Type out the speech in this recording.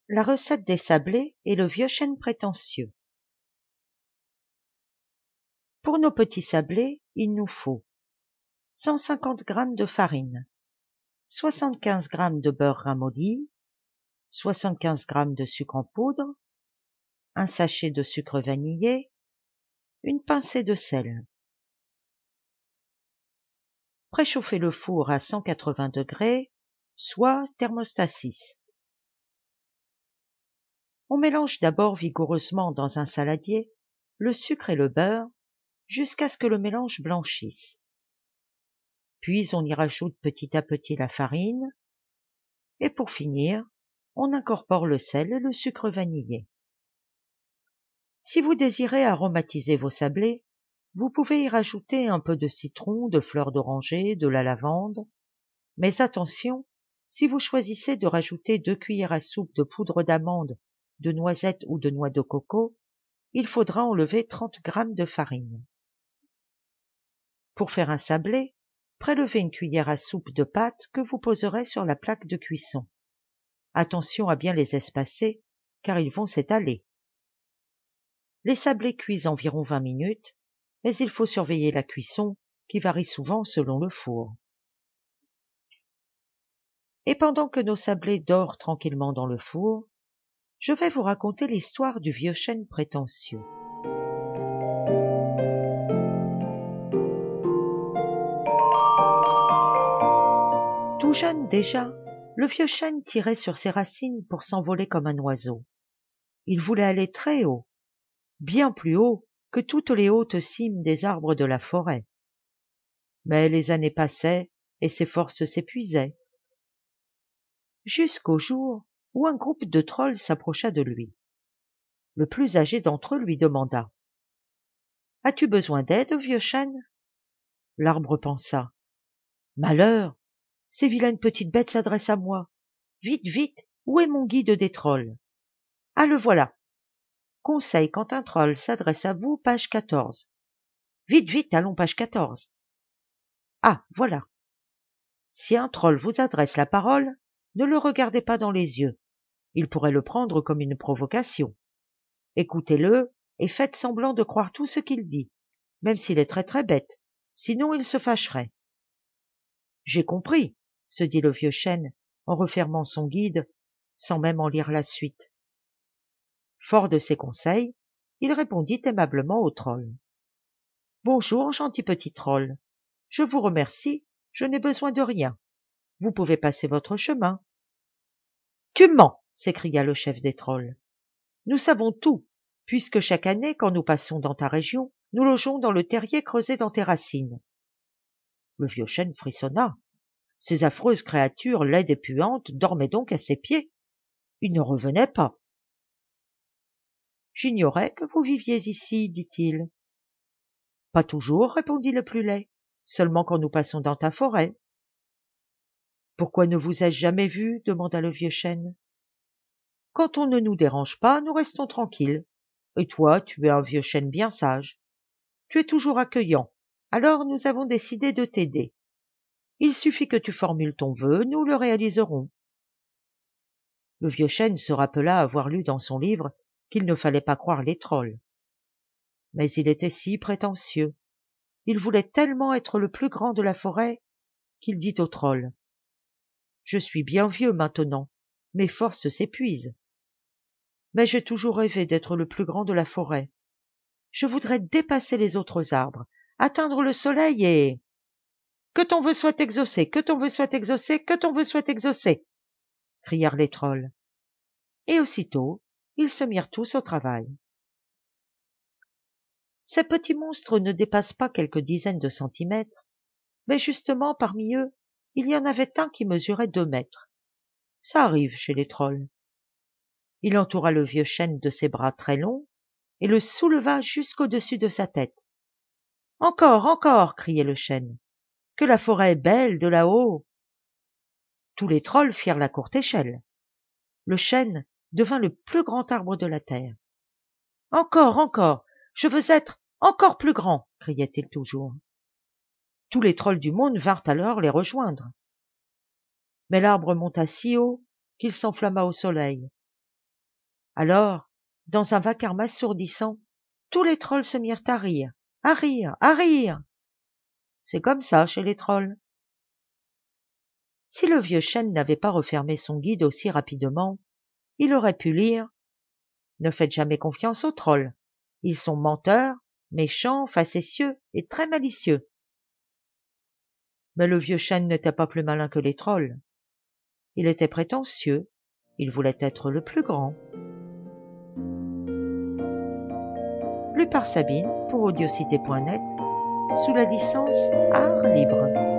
La recette des sablés et le vieux chêne prétentieux. Pour nos petits sablés, il nous faut 150 g de farine, 75 g de beurre ramolli, 75 g de sucre en poudre, un sachet de sucre vanillé, une pincée de sel. Préchauffez le four à 180 degrés, soit thermostat 6. On mélange d'abord vigoureusement dans un saladier le sucre et le beurre jusqu'à ce que le mélange blanchisse. Puis on y rajoute petit à petit la farine et pour finir, on incorpore le sel et le sucre vanillé. Si vous désirez aromatiser vos sablés, vous pouvez y rajouter un peu de citron, de fleurs d'oranger, de la lavande. Mais attention, si vous choisissez de rajouter 2 cuillères à soupe de poudre d'amande, de noisette ou de noix de coco, il faudra enlever 30 g de farine. Pour faire un sablé, prélevez une cuillère à soupe de pâte que vous poserez sur la plaque de cuisson. Attention à bien les espacer, car ils vont s'étaler. Les sablés cuisent environ 20 minutes, mais il faut surveiller la cuisson, qui varie souvent selon le four. Et pendant que nos sablés dorent tranquillement dans le four, je vais vous raconter l'histoire du vieux chêne prétentieux. Tout jeune déjà, le vieux chêne tirait sur ses racines pour s'envoler comme un oiseau. Il voulait aller très haut, bien plus haut que toutes les hautes cimes des arbres de la forêt. Mais les années passaient et ses forces s'épuisaient. Jusqu'au jour où un groupe de trolls s'approcha de lui. Le plus âgé d'entre eux lui demanda : « As-tu besoin d'aide, vieux chêne ?» L'arbre pensa : « Malheur, ces vilaines petites bêtes s'adressent à moi. Vite, vite, où est mon guide des trolls ? Ah, le voilà. Conseil quand un troll s'adresse à vous, page 14. Vite, vite, allons, page 14. Ah, voilà. Si un troll vous adresse la parole, ne le regardez pas dans les yeux. Il pourrait le prendre comme une provocation. Écoutez-le et faites semblant de croire tout ce qu'il dit, même s'il est très très bête, sinon il se fâcherait. J'ai compris, se dit le vieux chêne en refermant son guide, sans même en lire la suite. Fort de ses conseils, il répondit aimablement au troll. « Bonjour, gentil petit troll. Je vous remercie, je n'ai besoin de rien. Vous pouvez passer votre chemin. »« Tu mens !» s'écria le chef des trolls. « Nous savons tout, puisque chaque année, quand nous passons dans ta région, nous logeons dans le terrier creusé dans tes racines. » Le vieux chêne frissonna. Ces affreuses créatures laides et puantes dormaient donc à ses pieds. Il ne revenait pas. « J'ignorais que vous viviez ici, dit-il. »« Pas toujours, répondit le plus laid, seulement quand nous passons dans ta forêt. »« Pourquoi ne vous ai-je jamais vu ? demanda le vieux chêne. »« Quand on ne nous dérange pas, nous restons tranquilles. Et toi, tu es un vieux chêne bien sage. Tu es toujours accueillant, alors nous avons décidé de t'aider. Il suffit que tu formules ton vœu, nous le réaliserons. » Le vieux chêne se rappela avoir lu dans son livre qu'il ne fallait pas croire les trolls. Mais il était si prétentieux, il voulait tellement être le plus grand de la forêt, qu'il dit au troll : « Je suis bien vieux maintenant, mes forces s'épuisent. Mais j'ai toujours rêvé d'être le plus grand de la forêt. Je voudrais dépasser les autres arbres, atteindre le soleil et... »« Que ton vœu soit exaucé, que ton vœu soit exaucé, que ton vœu soit exaucé !» crièrent les trolls. Et aussitôt, ils se mirent tous au travail. Ces petits monstres ne dépassent pas quelques dizaines de centimètres, mais justement parmi eux, il y en avait un qui mesurait 2 mètres. Ça arrive chez les trolls. Il entoura le vieux chêne de ses bras très longs et le souleva jusqu'au-dessus de sa tête. « Encore, encore !» criait le chêne. « Que la forêt est belle de là-haut !» Tous les trolls firent la courte échelle. Le chêne devint le plus grand arbre de la terre. « Encore, encore ! Je veux être encore plus grand !» criait-il toujours. Tous les trolls du monde vinrent alors les rejoindre. Mais l'arbre monta si haut qu'il s'enflamma au soleil. Alors, dans un vacarme assourdissant, tous les trolls se mirent à rire, à rire, à rire. C'est comme ça chez les trolls. Si le vieux chêne n'avait pas refermé son guide aussi rapidement, il aurait pu lire « Ne faites jamais confiance aux trolls. Ils sont menteurs, méchants, facétieux et très malicieux. » Mais le vieux chêne n'était pas plus malin que les trolls. Il était prétentieux, il voulait être le plus grand. Lu par Sabine pour audiocité.net sous la licence Art Libre.